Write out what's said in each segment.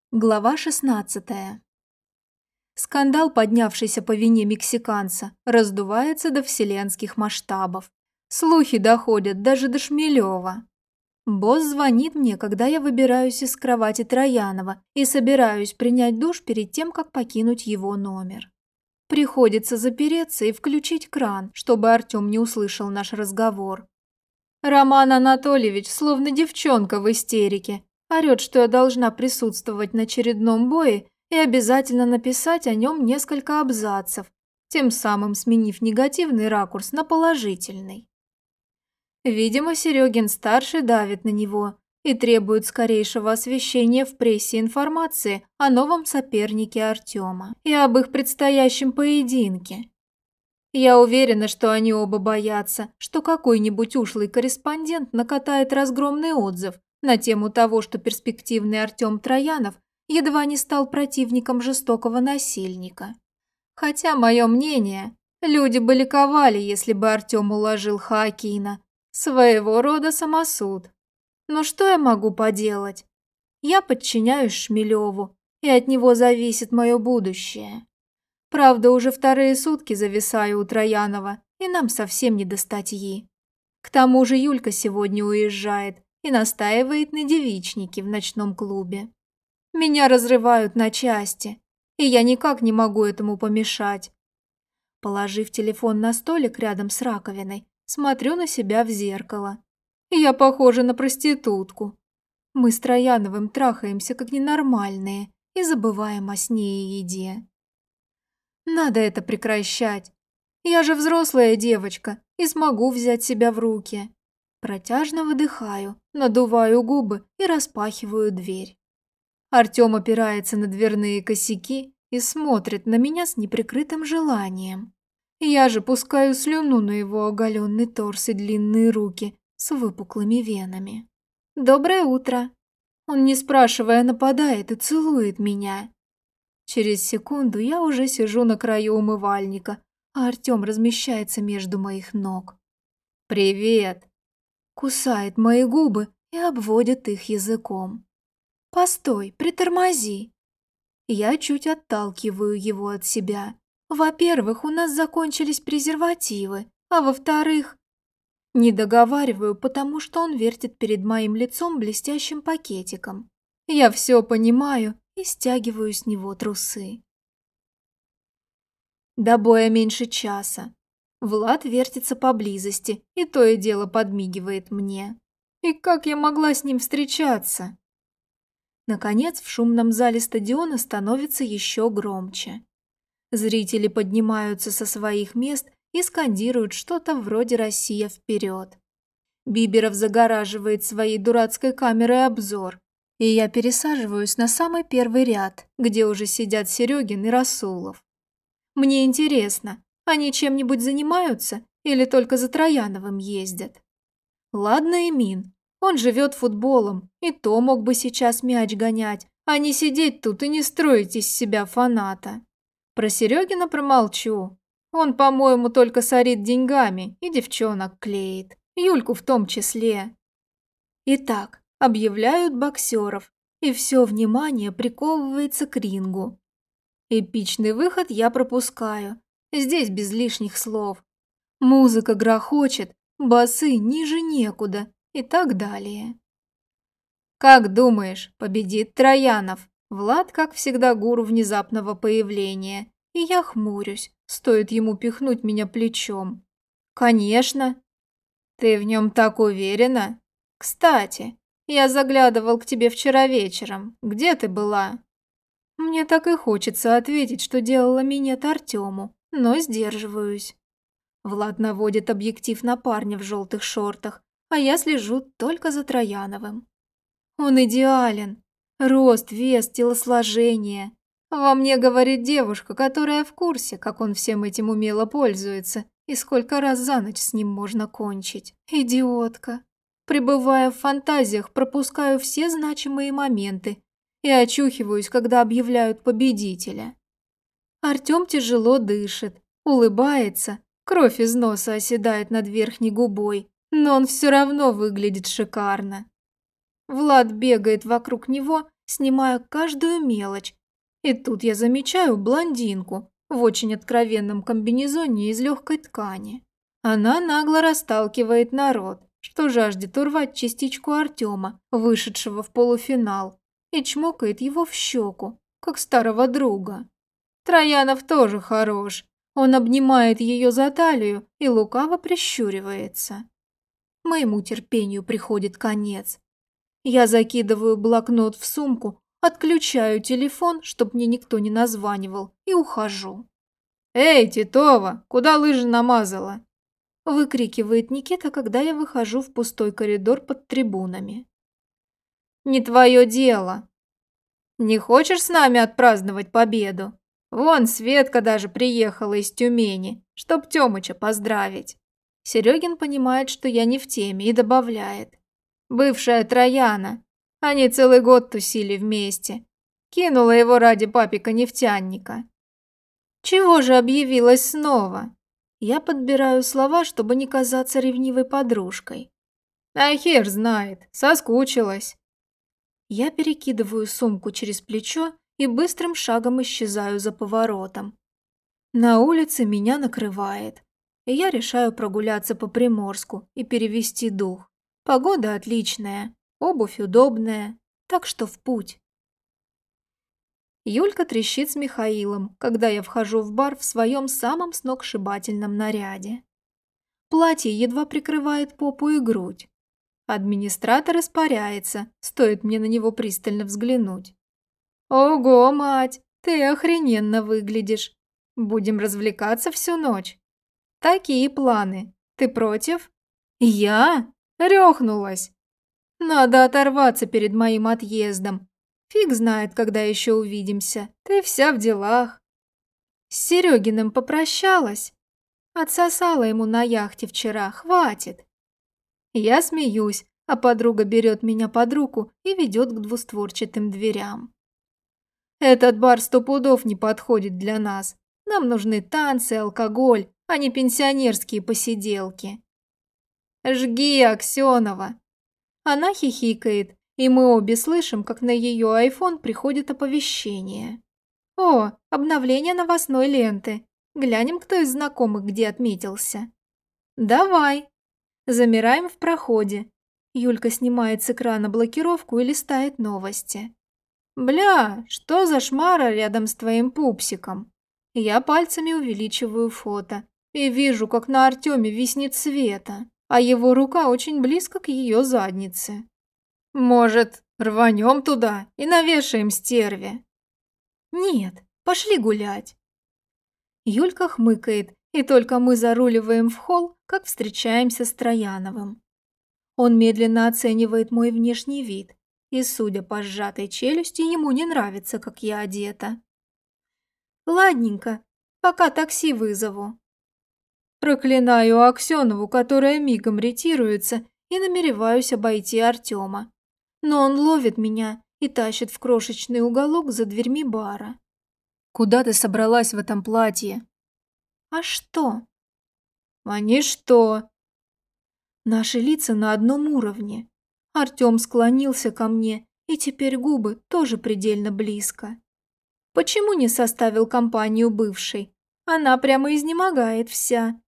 Глава 16. Скандал, поднявшийся по вине мексиканца, раздувается до вселенских масштабов. Слухи доходят даже до Шмелева. Босс звонит мне, когда я выбираюсь из кровати Троянова и собираюсь принять душ перед тем, как покинуть его номер. Приходится запереться и включить кран, чтобы Артем не услышал наш разговор. Роман Анатольевич, словно девчонка в истерике, орёт, что я должна присутствовать на очередном бое и обязательно написать о нем несколько абзацев, тем самым сменив негативный ракурс на положительный. Видимо, Серегин-старший давит на него и требует скорейшего освещения в прессе информации о новом сопернике Артема и об их предстоящем поединке. Я уверена, что они оба боятся, что какой-нибудь ушлый корреспондент накатает разгромный отзыв на тему того, что перспективный Артем Троянов едва не стал противником жестокого насильника. Хотя, мое мнение, люди бы ликовали, если бы Артем уложил Хоакина. Своего рода самосуд. Но что я могу поделать? Я подчиняюсь Шмелеву, и от него зависит мое будущее. Правда, уже вторые сутки зависаю у Троянова, и нам совсем не до статьи. К тому же Юлька сегодня уезжает и настаивает на девичнике в ночном клубе. Меня разрывают на части, и я никак не могу этому помешать. Положив телефон на столик рядом с раковиной, смотрю на себя в зеркало. Я похожа на проститутку. Мы с Трояновым трахаемся как ненормальные и забываем о сне и еде. Надо это прекращать. Я же взрослая девочка и смогу взять себя в руки. Протяжно выдыхаю, надуваю губы и распахиваю дверь. Артем опирается на дверные косяки и смотрит на меня с неприкрытым желанием. Я же пускаю слюну на его оголенный торс и длинные руки с выпуклыми венами. «Доброе утро!» Он, не спрашивая, нападает и целует меня. Через секунду я уже сижу на краю умывальника, а Артем размещается между моих ног. «Привет!» Кусает мои губы и обводит их языком. «Постой, притормози!» Я чуть отталкиваю его от себя. Во-первых, у нас закончились презервативы, а во-вторых... Не договариваю, потому что он вертит перед моим лицом блестящим пакетиком. Я все понимаю и стягиваю с него трусы. До боя меньше часа. Влад вертится поблизости и то и дело подмигивает мне. И как я могла с ним встречаться? Наконец, в шумном зале стадиона становится еще громче. Зрители поднимаются со своих мест и скандируют что-то вроде «Россия вперед!». Биберов загораживает своей дурацкой камерой обзор, и я пересаживаюсь на самый первый ряд, где уже сидят Серегин и Расулов. Мне интересно, они чем-нибудь занимаются или только за Трояновым ездят? Ладно, Эмин, он живет футболом, и то мог бы сейчас мяч гонять, а не сидеть тут и не строить из себя фаната. Про Серегина промолчу. Он, по-моему, только сорит деньгами и девчонок клеит, Юльку в том числе. Итак, объявляют боксеров, и все внимание приковывается к рингу. Эпичный выход я пропускаю, здесь без лишних слов. Музыка грохочет, басы ниже некуда и так далее. «Как думаешь, победит Троянов?» Влад, как всегда, гуру внезапного появления, и я хмурюсь, стоит ему пихнуть меня плечом. «Конечно!» «Ты в нем так уверена? Кстати, я заглядывал к тебе вчера вечером. Где ты была?» Мне так и хочется ответить, что делала минет Артему, но сдерживаюсь. Влад наводит объектив на парня в желтых шортах, а я слежу только за Трояновым. Он идеален. Рост, вес, телосложение. Во мне говорит девушка, которая в курсе, как он всем этим умело пользуется и сколько раз за ночь с ним можно кончить. Идиотка. Пребывая в фантазиях, пропускаю все значимые моменты и очухиваюсь, когда объявляют победителя. Артем тяжело дышит, улыбается, кровь из носа оседает над верхней губой, но он все равно выглядит шикарно. Влад бегает вокруг него снимая каждую мелочь. И тут я замечаю блондинку в очень откровенном комбинезоне из легкой ткани. Она нагло расталкивает народ, что жаждет урвать частичку Артема, вышедшего в полуфинал, и чмокает его в щеку, как старого друга. Троянов тоже хорош. Он обнимает ее за талию и лукаво прищуривается. Моему терпению приходит конец. Я закидываю блокнот в сумку, отключаю телефон, чтоб мне никто не названивал, и ухожу. «Эй, Титова, куда лыжи намазала?» Выкрикивает Никита, когда я выхожу в пустой коридор под трибунами. «Не твое дело. Не хочешь с нами отпраздновать победу? Вон Светка даже приехала из Тюмени, чтоб Тёмыча поздравить». Серегин понимает, что я не в теме, и добавляет. «Бывшая Трояна. Они целый год тусили вместе. Кинула его ради папика-нефтяника». «Чего же объявилась снова?» Я подбираю слова, чтобы не казаться ревнивой подружкой. «А хер знает, соскучилась». Я перекидываю сумку через плечо и быстрым шагом исчезаю за поворотом. На улице меня накрывает, и я решаю прогуляться по Приморску и перевести дух. Погода отличная, обувь удобная, так что в путь. Юлька трещит с Михаилом, когда я вхожу в бар в своем самом сногсшибательном наряде. Платье едва прикрывает попу и грудь. Администратор испаряется, стоит мне на него пристально взглянуть. «Ого, мать, ты охрененно выглядишь. Будем развлекаться всю ночь. Такие планы. Ты против?» «Я? Рёхнулась. Надо оторваться перед моим отъездом. Фиг знает, когда еще увидимся. Ты вся в делах». С Серегиным попрощалась. Отсосала ему на яхте вчера, хватит. Я смеюсь, а подруга берет меня под руку и ведет к двустворчатым дверям. Этот бар 100 пудов не подходит для нас. Нам нужны танцы, алкоголь, а не пенсионерские посиделки. «Жги, Аксенова!» Она хихикает, и мы обе слышим, как на ее айфон приходит оповещение. «О, обновление новостной ленты. Глянем, кто из знакомых где отметился». «Давай». Замираем в проходе. Юлька снимает с экрана блокировку и листает новости. «Бля, что за шмара рядом с твоим пупсиком?» Я пальцами увеличиваю фото и вижу, как на Артеме виснет Света, а его рука очень близко к ее заднице. «Может, рванем туда и навешаем стерве?» «Нет, пошли гулять». Юлька хмыкает, и только мы заруливаем в холл, как встречаемся с Трояновым. Он медленно оценивает мой внешний вид, и, судя по сжатой челюсти, ему не нравится, как я одета. «Ладненько, пока такси вызову». Проклинаю Аксенову, которая мигом ретируется, и намереваюсь обойти Артема. Но он ловит меня и тащит в крошечный уголок за дверьми бара. «Куда ты собралась в этом платье?» «А что?» «А не что?» Наши лица на одном уровне. Артем склонился ко мне, и теперь губы тоже предельно близко. Почему не составил компанию бывшей? Она прямо изнемогает вся.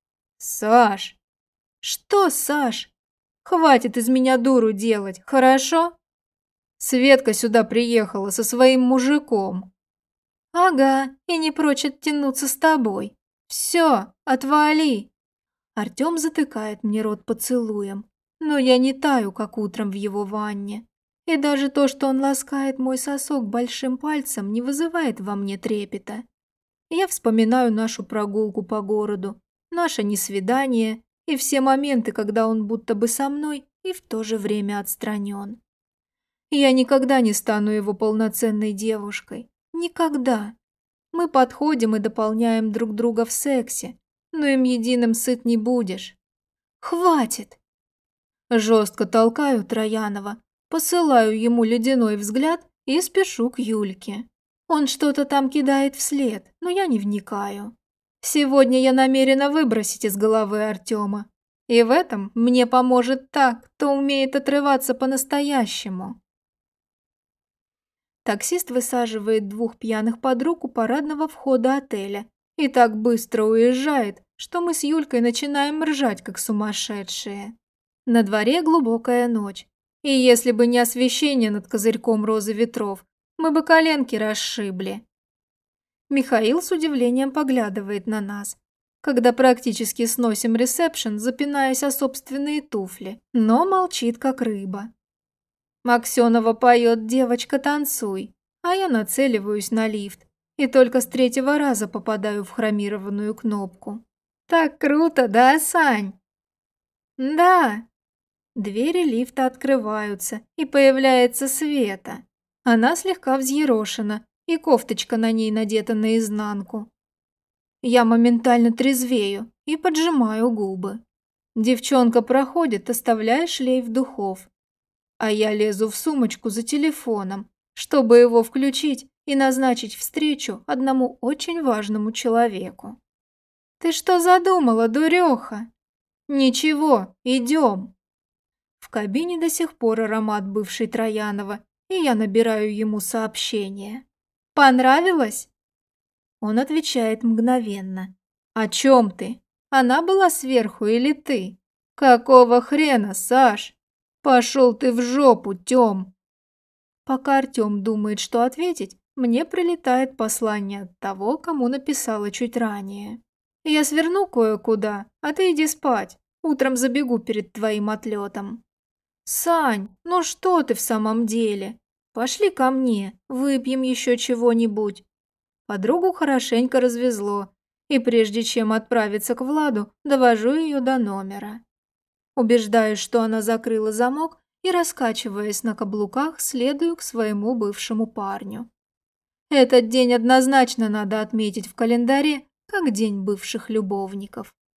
«Саш!» «Что, Саш? Хватит из меня дуру делать, хорошо?» Светка сюда приехала со своим мужиком. «Ага, и не прочь оттянуться с тобой. Все, отвали!» Артем затыкает мне рот поцелуем, но я не таю, как утром в его ванне. И даже то, что он ласкает мой сосок большим пальцем, не вызывает во мне трепета. Я вспоминаю нашу прогулку по городу, наше несвидание и все моменты, когда он будто бы со мной и в то же время отстранен. Я никогда не стану его полноценной девушкой. Никогда. Мы подходим и дополняем друг друга в сексе, но им единым сыт не будешь. Хватит! Жестко толкаю Троянова, посылаю ему ледяной взгляд и спешу к Юльке. Он что-то там кидает вслед, но я не вникаю. Сегодня я намерена выбросить из головы Артема. И в этом мне поможет та, кто умеет отрываться по-настоящему. Таксист высаживает двух пьяных подруг у парадного входа отеля и так быстро уезжает, что мы с Юлькой начинаем ржать, как сумасшедшие. На дворе глубокая ночь, и если бы не освещение над козырьком розы ветров, мы бы коленки расшибли. Михаил с удивлением поглядывает на нас, когда практически сносим ресепшн, запинаясь о собственные туфли, но молчит, как рыба. Максенова поет «Девочка, танцуй», а я нацеливаюсь на лифт и только с третьего раза попадаю в хромированную кнопку. Так круто, да, Сань? Да. Двери лифта открываются, и появляется Света. Она слегка взъерошена, и кофточка на ней надета наизнанку. Я моментально трезвею и поджимаю губы. Девчонка проходит, оставляя шлейф духов. А я лезу в сумочку за телефоном, чтобы его включить и назначить встречу одному очень важному человеку. «Ты что задумала, дуреха?» «Ничего, идем». В кабине до сих пор аромат бывшей Троянова, и я набираю ему сообщение. «Понравилось?» Он отвечает мгновенно. «О чем ты? Она была сверху или ты? Какого хрена, Саш? Пошел ты в жопу, Тём!» Пока Артём думает, что ответить, мне прилетает послание от того, кому написала чуть ранее. «Я сверну кое-куда, а ты иди спать. Утром забегу перед твоим отлетом». «Сань, ну что ты в самом деле? Пошли ко мне, выпьем еще чего-нибудь». Подругу хорошенько развезло, и прежде чем отправиться к Владу, довожу ее до номера. Убеждаюсь, что она закрыла замок, и, раскачиваясь на каблуках, следую к своему бывшему парню. Этот день однозначно надо отметить в календаре как день бывших любовников.